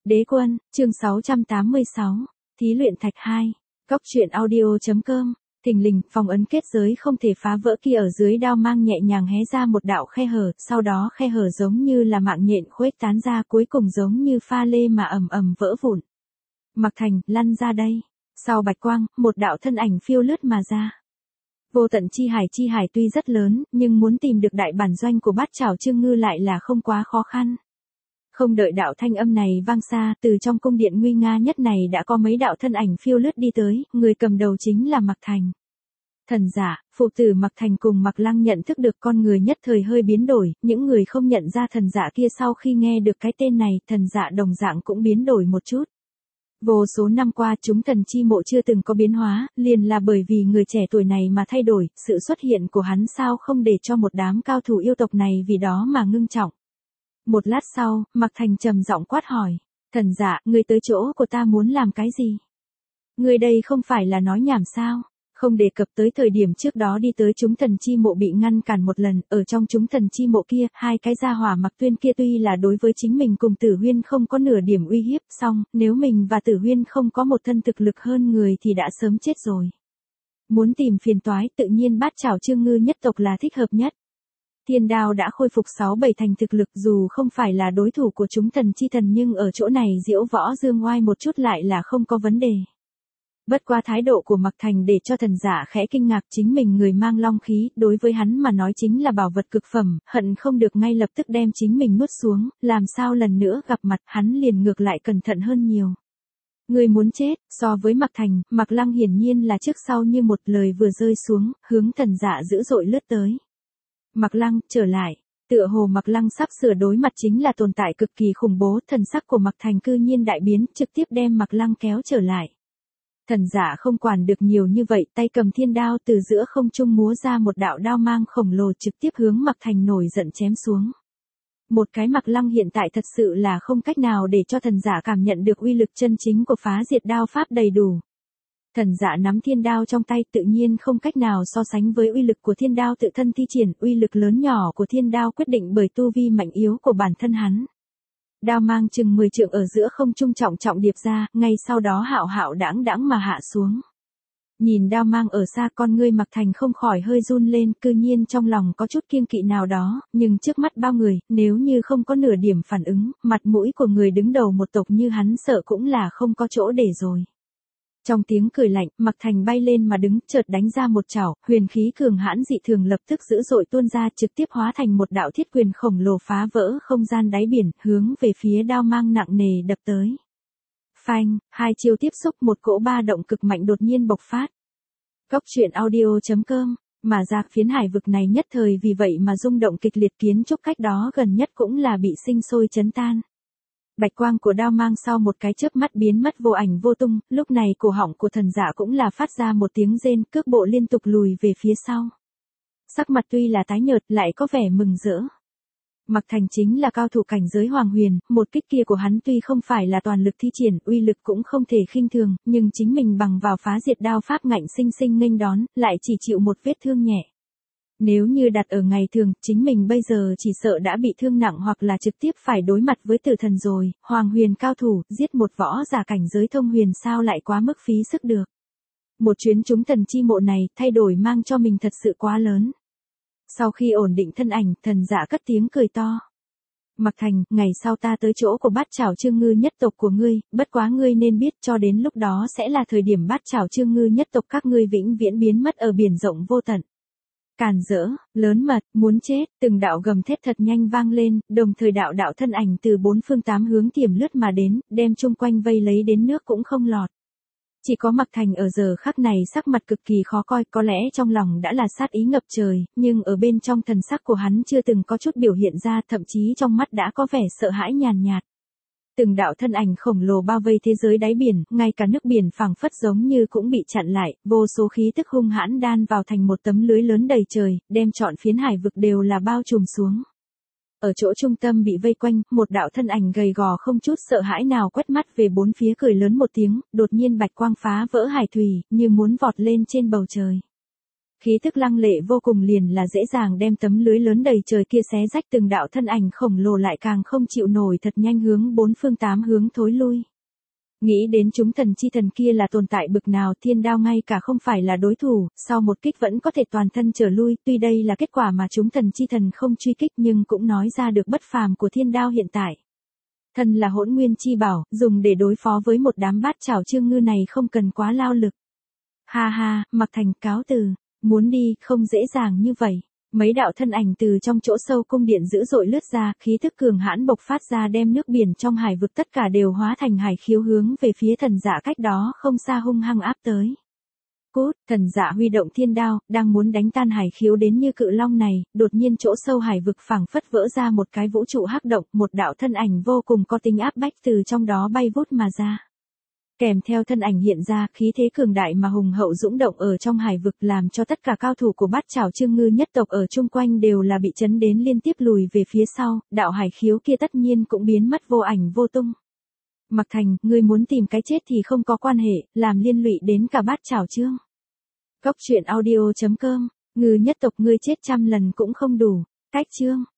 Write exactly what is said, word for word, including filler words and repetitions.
Đế quân, chương sáu trăm tám mươi sáu, thí luyện thạch hai, Cóc truyện audio.com, thình lình, phòng ấn kết giới không thể phá vỡ kia ở dưới đao mang nhẹ nhàng hé ra một đạo khe hở, sau đó khe hở giống như là mạng nhện khuếch tán ra cuối cùng giống như pha lê mà ầm ầm vỡ vụn. Mặc Thành, lăn ra đây. Sau bạch quang, một đạo thân ảnh phiêu lướt mà ra. Vô tận chi hải chi hải tuy rất lớn, nhưng muốn tìm được đại bản doanh của Bát Chảo Trương Ngư lại là không quá khó khăn. Không đợi đạo thanh âm này vang xa, từ trong cung điện nguy nga nhất này đã có mấy đạo thân ảnh phiêu lướt đi tới, người cầm đầu chính là Mặc Thành. Thần giả, phụ tử Mặc Thành cùng Mặc Lăng nhận thức được con người nhất thời hơi biến đổi, những người không nhận ra thần giả kia sau khi nghe được cái tên này, thần giả đồng dạng cũng biến đổi một chút. Vô số năm qua chúng thần chi mộ chưa từng có biến hóa, liền là bởi vì người trẻ tuổi này mà thay đổi, sự xuất hiện của hắn sao không để cho một đám cao thủ yêu tộc này vì đó mà ngưng trọng. Một lát sau, Mặc Thành trầm giọng quát hỏi, thần giả, người tới chỗ của ta muốn làm cái gì? Người đây không phải là nói nhảm sao? Không đề cập tới thời điểm trước đó đi tới chúng thần chi mộ bị ngăn cản một lần, ở trong chúng thần chi mộ kia, hai cái gia hỏa Mặc Tuyên kia tuy là đối với chính mình cùng Tử Huyên không có nửa điểm uy hiếp, song, nếu mình và Tử Huyên không có một thân thực lực hơn người thì đã sớm chết rồi. Muốn tìm phiền toái, tự nhiên Bát Chảo Trương Ngư nhất tộc là thích hợp nhất. Thiên đao đã khôi phục sáu bảy thành thực lực dù không phải là đối thủ của chúng thần chi thần nhưng ở chỗ này diễu võ dương oai một chút lại là không có vấn đề. Bất qua thái độ của Mặc Thành để cho thần giả khẽ kinh ngạc, chính mình người mang long khí, đối với hắn mà nói chính là bảo vật cực phẩm, hận không được ngay lập tức đem chính mình nuốt xuống, làm sao lần nữa gặp mặt hắn liền ngược lại cẩn thận hơn nhiều. Người muốn chết, so với Mặc Thành, Mặc Lăng hiển nhiên là trước sau như một lời vừa rơi xuống, hướng thần giả dữ dội lướt tới. Mặc Lăng, trở lại. Tựa hồ Mặc Lăng sắp sửa đối mặt chính là tồn tại cực kỳ khủng bố, thần sắc của Mặc Thành cư nhiên đại biến, trực tiếp đem Mặc Lăng kéo trở lại. Thần giả không quản được nhiều như vậy, tay cầm thiên đao từ giữa không trung múa ra một đạo đao mang khổng lồ trực tiếp hướng Mặc Thành nổi giận chém xuống. Một cái Mặc Lăng hiện tại thật sự là không cách nào để cho thần giả cảm nhận được uy lực chân chính của phá diệt đao pháp đầy đủ. Thần giả nắm thiên đao trong tay tự nhiên không cách nào so sánh với uy lực của thiên đao tự thân thi triển, uy lực lớn nhỏ của thiên đao quyết định bởi tu vi mạnh yếu của bản thân hắn. Đao mang chừng mười trượng ở giữa không trung trọng trọng điệp ra, ngay sau đó hạo hạo đãng đãng mà hạ xuống. Nhìn đao mang ở xa con ngươi Mặc Thành không khỏi hơi run lên, cư nhiên trong lòng có chút kiêng kỵ nào đó, nhưng trước mắt bao người, nếu như không có nửa điểm phản ứng, mặt mũi của người đứng đầu một tộc như hắn sợ cũng là không có chỗ để rồi. Trong tiếng cười lạnh, Mặc Thành bay lên mà đứng, chợt đánh ra một chảo, huyền khí cường hãn dị thường lập tức dữ dội tuôn ra, trực tiếp hóa thành một đạo thiết quyền khổng lồ phá vỡ không gian đáy biển, hướng về phía đao mang nặng nề đập tới. Phanh, hai chiêu tiếp xúc, một cỗ ba động cực mạnh đột nhiên bộc phát. Cóc truyện audio.com, mà ra phiến hải vực này nhất thời vì vậy mà rung động kịch liệt, kiến trúc cách đó gần nhất cũng là bị sinh sôi chấn tan. Bạch quang của đao mang sau một cái chớp mắt biến mất vô ảnh vô tung, lúc này cổ họng của thần giả cũng là phát ra một tiếng rên, cước bộ liên tục lùi về phía sau. Sắc mặt tuy là tái nhợt lại có vẻ mừng rỡ. Mặc Thành chính là cao thủ cảnh giới hoàng huyền, một kích kia của hắn tuy không phải là toàn lực thi triển, uy lực cũng không thể khinh thường, nhưng chính mình bằng vào phá diệt đao pháp ngạnh sinh sinh nghênh đón, lại chỉ chịu một vết thương nhẹ. Nếu như đặt ở ngày thường, chính mình bây giờ chỉ sợ đã bị thương nặng hoặc là trực tiếp phải đối mặt với tử thần rồi, hoàng huyền cao thủ, giết một võ giả cảnh giới thông huyền sao lại quá mức phí sức được. Một chuyến chúng thần chi mộ này, thay đổi mang cho mình thật sự quá lớn. Sau khi ổn định thân ảnh, thần giả cất tiếng cười to. Mặc Thành, ngày sau ta tới chỗ của Bát Chảo Trương Ngư nhất tộc của ngươi, bất quá ngươi nên biết cho đến lúc đó sẽ là thời điểm Bát Chảo Trương Ngư nhất tộc các ngươi vĩnh viễn biến mất ở biển rộng vô tận. Càn rỡ, lớn mật, muốn chết, từng đạo gầm thét thật nhanh vang lên, đồng thời đạo đạo thân ảnh từ bốn phương tám hướng tiềm lướt mà đến, đem chung quanh vây lấy đến nước cũng không lọt. Chỉ có Mặc Thành ở giờ khắc này sắc mặt cực kỳ khó coi, có lẽ trong lòng đã là sát ý ngập trời, nhưng ở bên trong thần sắc của hắn chưa từng có chút biểu hiện ra, thậm chí trong mắt đã có vẻ sợ hãi nhàn nhạt. Từng đạo thân ảnh khổng lồ bao vây thế giới đáy biển, ngay cả nước biển phảng phất giống như cũng bị chặn lại, vô số khí tức hung hãn đan vào thành một tấm lưới lớn đầy trời, đem trọn phiến hải vực đều là bao trùm xuống. Ở chỗ trung tâm bị vây quanh, một đạo thân ảnh gầy gò không chút sợ hãi nào quét mắt về bốn phía cười lớn một tiếng, đột nhiên bạch quang phá vỡ hải thủy, như muốn vọt lên trên bầu trời. Khí tức lăng lệ vô cùng liền là dễ dàng đem tấm lưới lớn đầy trời kia xé rách từng đạo thân ảnh khổng lồ lại càng không chịu nổi thật nhanh hướng bốn phương tám hướng thối lui. Nghĩ đến chúng thần chi thần kia là tồn tại bực nào thiên đao ngay cả không phải là đối thủ, sau một kích vẫn có thể toàn thân trở lui, tuy đây là kết quả mà chúng thần chi thần không truy kích nhưng cũng nói ra được bất phàm của thiên đao hiện tại. Thân là hỗn nguyên chi bảo, dùng để đối phó với một đám bát chảo trương ngư này không cần quá lao lực. Ha ha, Mạc Thành cáo từ, muốn đi, không dễ dàng như vậy. Mấy đạo thân ảnh từ trong chỗ sâu cung điện dữ dội lướt ra, khí thức cường hãn bộc phát ra đem nước biển trong hải vực tất cả đều hóa thành hải khiếu hướng về phía thần dạ cách đó không xa hung hăng áp tới. Cút, thần dạ huy động thiên đao, đang muốn đánh tan hải khiếu đến như cự long này, đột nhiên chỗ sâu hải vực phảng phất vỡ ra một cái vũ trụ hắc động, một đạo thân ảnh vô cùng có tính áp bách từ trong đó bay vút mà ra. Kèm theo thân ảnh hiện ra, khí thế cường đại mà hùng hậu dũng động ở trong hải vực làm cho tất cả cao thủ của bát chảo trương ngư nhất tộc ở chung quanh đều là bị chấn đến liên tiếp lùi về phía sau, đạo hải khiếu kia tất nhiên cũng biến mất vô ảnh vô tung. Mạc Thành, ngươi muốn tìm cái chết thì không có quan hệ, làm liên lụy đến cả bát chảo trương. Cốc truyện audio chấm com, ngư nhất tộc ngươi chết trăm lần cũng không đủ, cách chương.